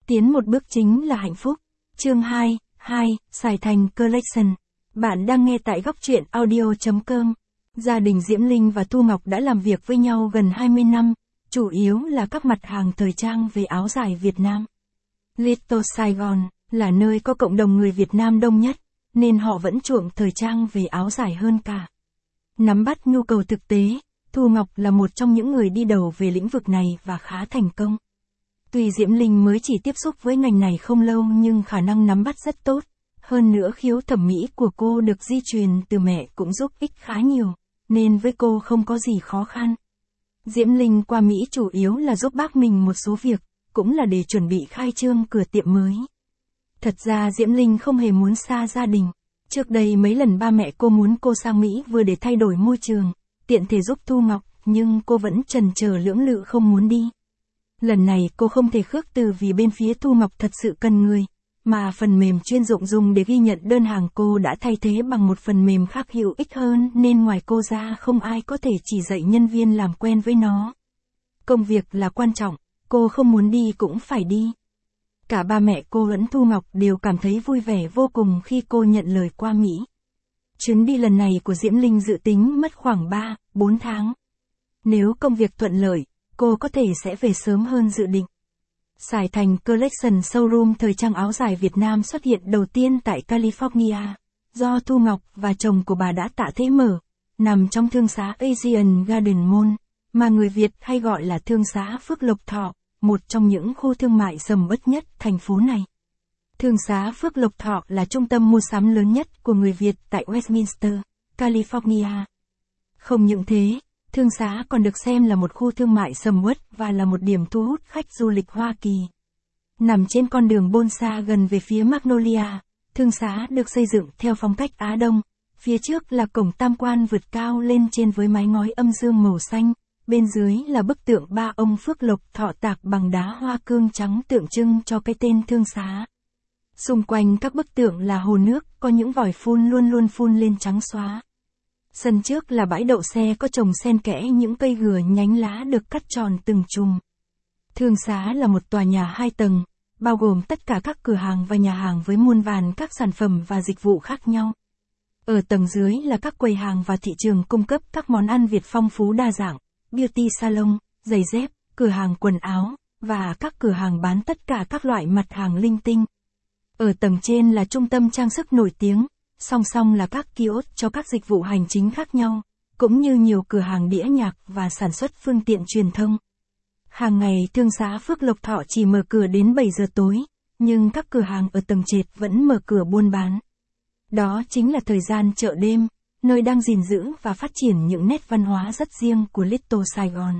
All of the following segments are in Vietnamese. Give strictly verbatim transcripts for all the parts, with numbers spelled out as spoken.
tiến một bước chính là hạnh phúc. Chương hai, hai, Sài Thành Collection. Bạn đang nghe tại góc truyện audio chấm com. Gia đình Diễm Linh và Thu Ngọc đã làm việc với nhau gần hai mươi năm, chủ yếu là các mặt hàng thời trang về áo dài Việt Nam. Little Sài Gòn là nơi có cộng đồng người Việt Nam đông nhất, nên họ vẫn chuộng thời trang về áo dài hơn cả. Nắm bắt nhu cầu thực tế, Thu Ngọc là một trong những người đi đầu về lĩnh vực này và khá thành công. Tuy Diễm Linh mới chỉ tiếp xúc với ngành này không lâu nhưng khả năng nắm bắt rất tốt. Hơn nữa khiếu thẩm mỹ của cô được di truyền từ mẹ cũng giúp ích khá nhiều, nên với cô không có gì khó khăn. Diễm Linh qua Mỹ chủ yếu là giúp bác mình một số việc, cũng là để chuẩn bị khai trương cửa tiệm mới. Thật ra Diễm Linh không hề muốn xa gia đình. Trước đây mấy lần ba mẹ cô muốn cô sang Mỹ vừa để thay đổi môi trường, tiện thể giúp Thu Ngọc, nhưng cô vẫn chần chờ lưỡng lự không muốn đi. Lần này cô không thể khước từ vì bên phía Thu Ngọc thật sự cần người, mà phần mềm chuyên dụng dùng để ghi nhận đơn hàng cô đã thay thế bằng một phần mềm khác hữu ích hơn nên ngoài cô ra không ai có thể chỉ dạy nhân viên làm quen với nó. Công việc là quan trọng, cô không muốn đi cũng phải đi. Cả ba mẹ cô lẫn Thu Ngọc đều cảm thấy vui vẻ vô cùng khi cô nhận lời qua Mỹ. Chuyến đi lần này của Diễm Linh dự tính mất khoảng ba, bốn tháng. Nếu công việc thuận lợi, cô có thể sẽ về sớm hơn dự định. Sài Thành Collection showroom thời trang áo dài Việt Nam xuất hiện đầu tiên tại California, do Thu Ngọc và chồng của bà đã Tạ Thế mở, nằm trong thương xá Asian Garden Mall, mà người Việt hay gọi là thương xá Phước Lộc Thọ, một trong những khu thương mại sầm uất nhất thành phố này. Thương xá Phước Lộc Thọ là trung tâm mua sắm lớn nhất của người Việt tại Westminster, California. Không những thế, thương xá còn được xem là một khu thương mại sầm uất và là một điểm thu hút khách du lịch Hoa Kỳ. Nằm trên con đường Bonsa gần về phía Magnolia, thương xá được xây dựng theo phong cách Á Đông. Phía trước là cổng tam quan vượt cao lên trên với mái ngói âm dương màu xanh, bên dưới là bức tượng ba ông Phước Lộc Thọ tạc bằng đá hoa cương trắng tượng trưng cho cái tên thương xá. Xung quanh các bức tượng là hồ nước, có những vòi phun luôn luôn phun lên trắng xóa. Sân trước là bãi đậu xe có trồng xen kẽ những cây gừa nhánh lá được cắt tròn từng chùm. Thương xá là một tòa nhà hai tầng, bao gồm tất cả các cửa hàng và nhà hàng với muôn vàn các sản phẩm và dịch vụ khác nhau. Ở tầng dưới là các quầy hàng và thị trường cung cấp các món ăn Việt phong phú đa dạng, beauty salon, giày dép, cửa hàng quần áo, và các cửa hàng bán tất cả các loại mặt hàng linh tinh. Ở tầng trên là trung tâm trang sức nổi tiếng, song song là các kiosk cho các dịch vụ hành chính khác nhau, cũng như nhiều cửa hàng đĩa nhạc và sản xuất phương tiện truyền thông. Hàng ngày thương xá Phước Lộc Thọ chỉ mở cửa đến bảy giờ tối, nhưng các cửa hàng ở tầng trệt vẫn mở cửa buôn bán. Đó chính là thời gian chợ đêm, nơi đang gìn giữ và phát triển những nét văn hóa rất riêng của Little Sài Gòn.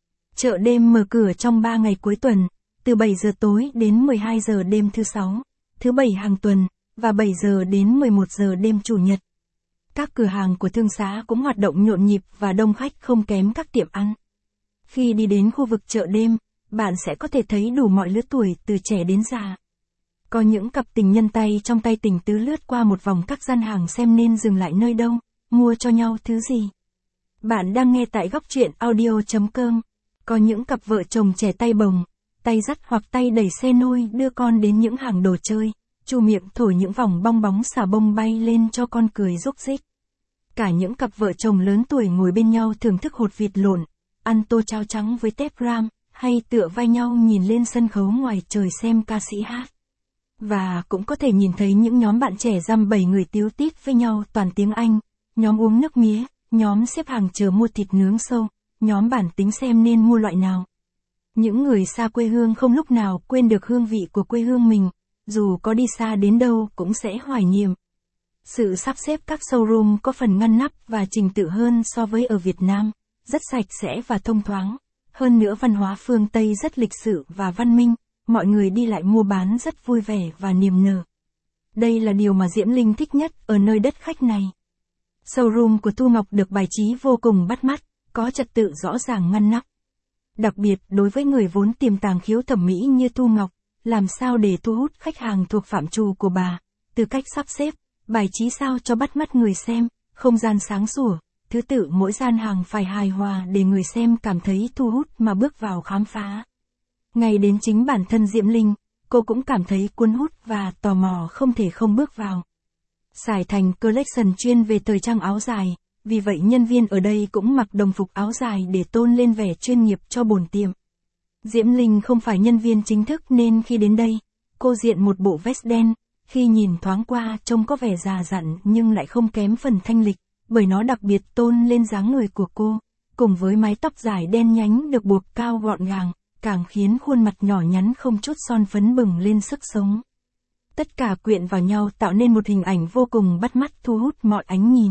Chợ đêm mở cửa trong ba ngày cuối tuần, từ bảy giờ tối đến mười hai giờ đêm thứ sáu, thứ bảy hàng tuần, và bảy giờ đến mười một giờ đêm chủ nhật. Các cửa hàng của thương xá cũng hoạt động nhộn nhịp và đông khách không kém các tiệm ăn. Khi đi đến khu vực chợ đêm, bạn sẽ có thể thấy đủ mọi lứa tuổi từ trẻ đến già. Có những cặp tình nhân tay trong tay tình tứ lướt qua một vòng các gian hàng xem nên dừng lại nơi đâu, mua cho nhau thứ gì. Bạn đang nghe tại góc truyện audio chấm com. Có những cặp vợ chồng trẻ tay bồng, tay dắt hoặc tay đẩy xe nôi đưa con đến những hàng đồ chơi, chu miệng thổi những vòng bong bóng xà bông bay lên cho con cười rúc rích. Cả những cặp vợ chồng lớn tuổi ngồi bên nhau thưởng thức hột vịt lộn, ăn tô cháo trắng với tép ram, hay tựa vai nhau nhìn lên sân khấu ngoài trời xem ca sĩ hát. Và cũng có thể nhìn thấy những nhóm bạn trẻ dăm bảy người tíu tít với nhau toàn tiếng Anh, nhóm uống nước mía, nhóm xếp hàng chờ mua thịt nướng sâu, nhóm bản tính xem nên mua loại nào. Những người xa quê hương không lúc nào quên được hương vị của quê hương mình, dù có đi xa đến đâu cũng sẽ hoài niệm. Sự sắp xếp các showroom có phần ngăn nắp và trình tự hơn so với ở Việt Nam, rất sạch sẽ và thông thoáng. Hơn nữa văn hóa phương Tây rất lịch sự và văn minh, mọi người đi lại mua bán rất vui vẻ và niềm nở. Đây là điều mà Diễm Linh thích nhất ở nơi đất khách này. Showroom của Thu Ngọc được bài trí vô cùng bắt mắt, có trật tự rõ ràng ngăn nắp. Đặc biệt đối với người vốn tiềm tàng khiếu thẩm mỹ như Thu Ngọc, làm sao để thu hút khách hàng thuộc phạm trù của bà, từ cách sắp xếp, bài trí sao cho bắt mắt người xem, không gian sáng sủa, thứ tự mỗi gian hàng phải hài hòa để người xem cảm thấy thu hút mà bước vào khám phá. Ngay đến chính bản thân Diễm Linh, cô cũng cảm thấy cuốn hút và tò mò không thể không bước vào. Sải Thành Collection chuyên về thời trang áo dài, vì vậy nhân viên ở đây cũng mặc đồng phục áo dài để tôn lên vẻ chuyên nghiệp cho bổn tiệm. Diễm Linh không phải nhân viên chính thức nên khi đến đây, cô diện một bộ vest đen, khi nhìn thoáng qua trông có vẻ già dặn nhưng lại không kém phần thanh lịch, bởi nó đặc biệt tôn lên dáng người của cô, cùng với mái tóc dài đen nhánh được buộc cao gọn gàng, càng khiến khuôn mặt nhỏ nhắn không chút son phấn bừng lên sức sống. Tất cả quyện vào nhau tạo nên một hình ảnh vô cùng bắt mắt thu hút mọi ánh nhìn.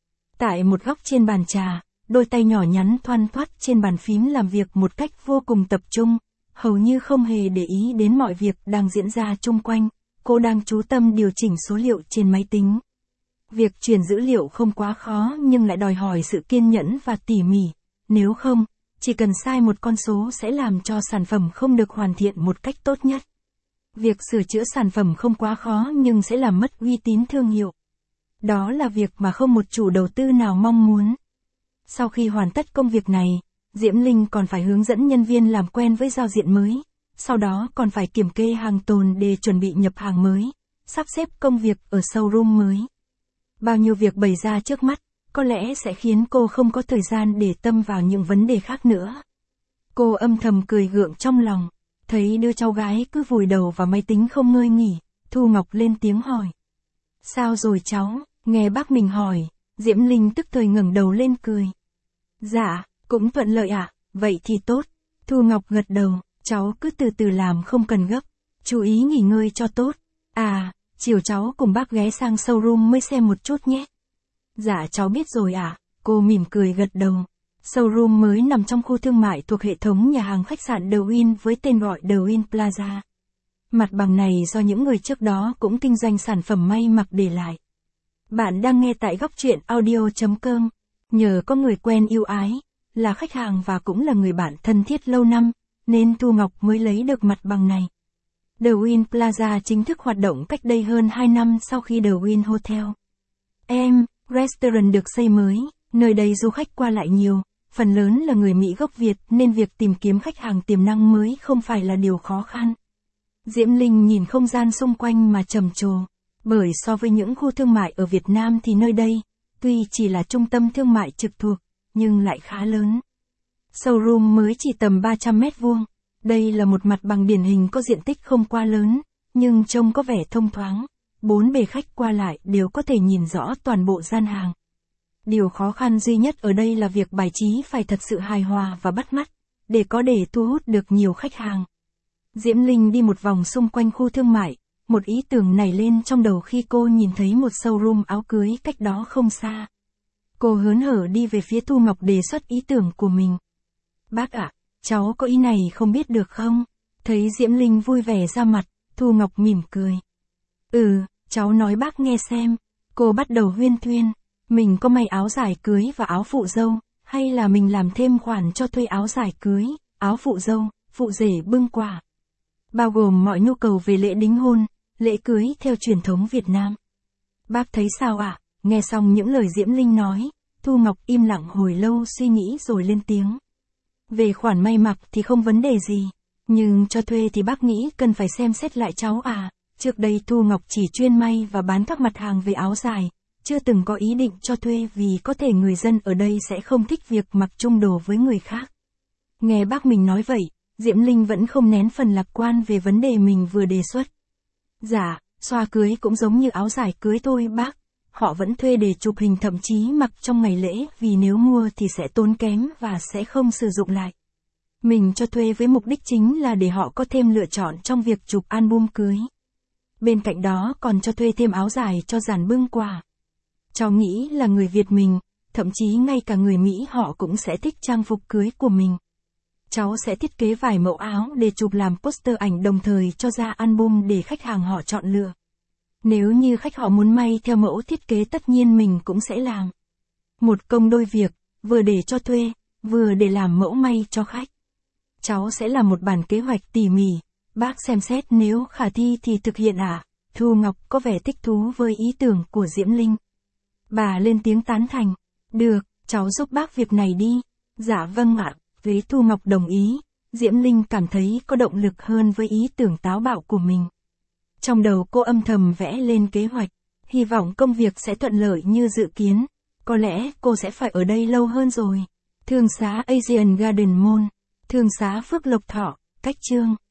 Tại một góc trên bàn trà, đôi tay nhỏ nhắn thoăn thoắt trên bàn phím làm việc một cách vô cùng tập trung, hầu như không hề để ý đến mọi việc đang diễn ra chung quanh, cô đang chú tâm điều chỉnh số liệu trên máy tính. Việc truyền dữ liệu không quá khó nhưng lại đòi hỏi sự kiên nhẫn và tỉ mỉ, nếu không, chỉ cần sai một con số sẽ làm cho sản phẩm không được hoàn thiện một cách tốt nhất. Việc sửa chữa sản phẩm không quá khó nhưng sẽ làm mất uy tín thương hiệu. Đó là việc mà không một chủ đầu tư nào mong muốn. Sau khi hoàn tất công việc này, Diễm Linh còn phải hướng dẫn nhân viên làm quen với giao diện mới, sau đó còn phải kiểm kê hàng tồn để chuẩn bị nhập hàng mới, sắp xếp công việc ở showroom mới. Bao nhiêu việc bày ra trước mắt, có lẽ sẽ khiến cô không có thời gian để tâm vào những vấn đề khác nữa. Cô âm thầm cười gượng trong lòng, thấy đứa cháu gái cứ vùi đầu vào máy tính không ngơi nghỉ, Thu Ngọc lên tiếng hỏi. Sao rồi cháu? Nghe bác mình hỏi, Diễm Linh tức thời ngẩng đầu lên cười. Dạ, cũng thuận lợi ạ, à? Vậy thì tốt. Thu Ngọc gật đầu, cháu cứ từ từ làm không cần gấp, chú ý nghỉ ngơi cho tốt. À, chiều cháu cùng bác ghé sang showroom mới xem một chút nhé. Dạ cháu biết rồi ạ, à? Cô mỉm cười gật đầu. Showroom mới nằm trong khu thương mại thuộc hệ thống nhà hàng khách sạn The Win với tên gọi The Win Plaza. Mặt bằng này do những người trước đó cũng kinh doanh sản phẩm may mặc để lại. Bạn đang nghe tại góc truyện audio chấm com. Nhờ có người quen yêu ái, là khách hàng và cũng là người bạn thân thiết lâu năm, nên Thu Ngọc mới lấy được mặt bằng này. The Win Plaza chính thức hoạt động cách đây hơn hai năm sau khi The Win Hotel em, Restaurant được xây mới, nơi đây du khách qua lại nhiều, phần lớn là người Mỹ gốc Việt nên việc tìm kiếm khách hàng tiềm năng mới không phải là điều khó khăn. Diễm Linh nhìn không gian xung quanh mà trầm trồ, bởi so với những khu thương mại ở Việt Nam thì nơi đây, tuy chỉ là trung tâm thương mại trực thuộc, nhưng lại khá lớn. Showroom mới chỉ tầm ba trăm mét vuông, đây là một mặt bằng điển hình có diện tích không quá lớn, nhưng trông có vẻ thông thoáng, bốn bề khách qua lại đều có thể nhìn rõ toàn bộ gian hàng. Điều khó khăn duy nhất ở đây là việc bài trí phải thật sự hài hòa và bắt mắt, để có để thu hút được nhiều khách hàng. Diễm Linh đi một vòng xung quanh khu thương mại, một ý tưởng nảy lên trong đầu khi cô nhìn thấy một showroom áo cưới cách đó không xa. Cô hớn hở đi về phía Thu Ngọc đề xuất ý tưởng của mình. Bác ạ, cháu có ý này không biết được không? Thấy Diễm Linh vui vẻ ra mặt, Thu Ngọc mỉm cười. Ừ, cháu nói bác nghe xem. Cô bắt đầu huyên thuyên. Mình có may áo dài cưới và áo phụ dâu, hay là mình làm thêm khoản cho thuê áo dài cưới, áo phụ dâu, phụ rể bưng quà. Bao gồm mọi nhu cầu về lễ đính hôn, lễ cưới theo truyền thống Việt Nam. Bác thấy sao ạ? À? Nghe xong những lời Diễm Linh nói, Thu Ngọc im lặng hồi lâu suy nghĩ rồi lên tiếng. Về khoản may mặc thì không vấn đề gì, nhưng cho thuê thì bác nghĩ cần phải xem xét lại cháu à. Trước đây Thu Ngọc chỉ chuyên may và bán các mặt hàng về áo dài, chưa từng có ý định cho thuê vì có thể người dân ở đây sẽ không thích việc mặc chung đồ với người khác. Nghe bác mình nói vậy, Diễm Linh vẫn không nén phần lạc quan về vấn đề mình vừa đề xuất. Dạ, xoa cưới cũng giống như áo dài cưới thôi bác. Họ vẫn thuê để chụp hình thậm chí mặc trong ngày lễ vì nếu mua thì sẽ tốn kém và sẽ không sử dụng lại. Mình cho thuê với mục đích chính là để họ có thêm lựa chọn trong việc chụp album cưới. Bên cạnh đó còn cho thuê thêm áo dài cho dàn bưng quà. Cháu nghĩ là người Việt mình, thậm chí ngay cả người Mỹ họ cũng sẽ thích trang phục cưới của mình. Cháu sẽ thiết kế vài mẫu áo để chụp làm poster ảnh đồng thời cho ra album để khách hàng họ chọn lựa. Nếu như khách họ muốn may theo mẫu thiết kế tất nhiên mình cũng sẽ làm. Một công đôi việc, vừa để cho thuê, vừa để làm mẫu may cho khách. Cháu sẽ làm một bản kế hoạch tỉ mỉ, bác xem xét nếu khả thi thì thực hiện ạ. À? Thu Ngọc có vẻ thích thú với ý tưởng của Diễm Linh. Bà lên tiếng tán thành. Được, cháu giúp bác việc này đi. Dạ vâng ạ. Với Thu Ngọc đồng ý, Diễm Linh cảm thấy có động lực hơn với ý tưởng táo bạo của mình. Trong đầu cô âm thầm vẽ lên kế hoạch, hy vọng công việc sẽ thuận lợi như dự kiến. Có lẽ cô sẽ phải ở đây lâu hơn rồi. Thương xá Asian Garden Mall, thương xá Phước Lộc Thọ, cách Chương.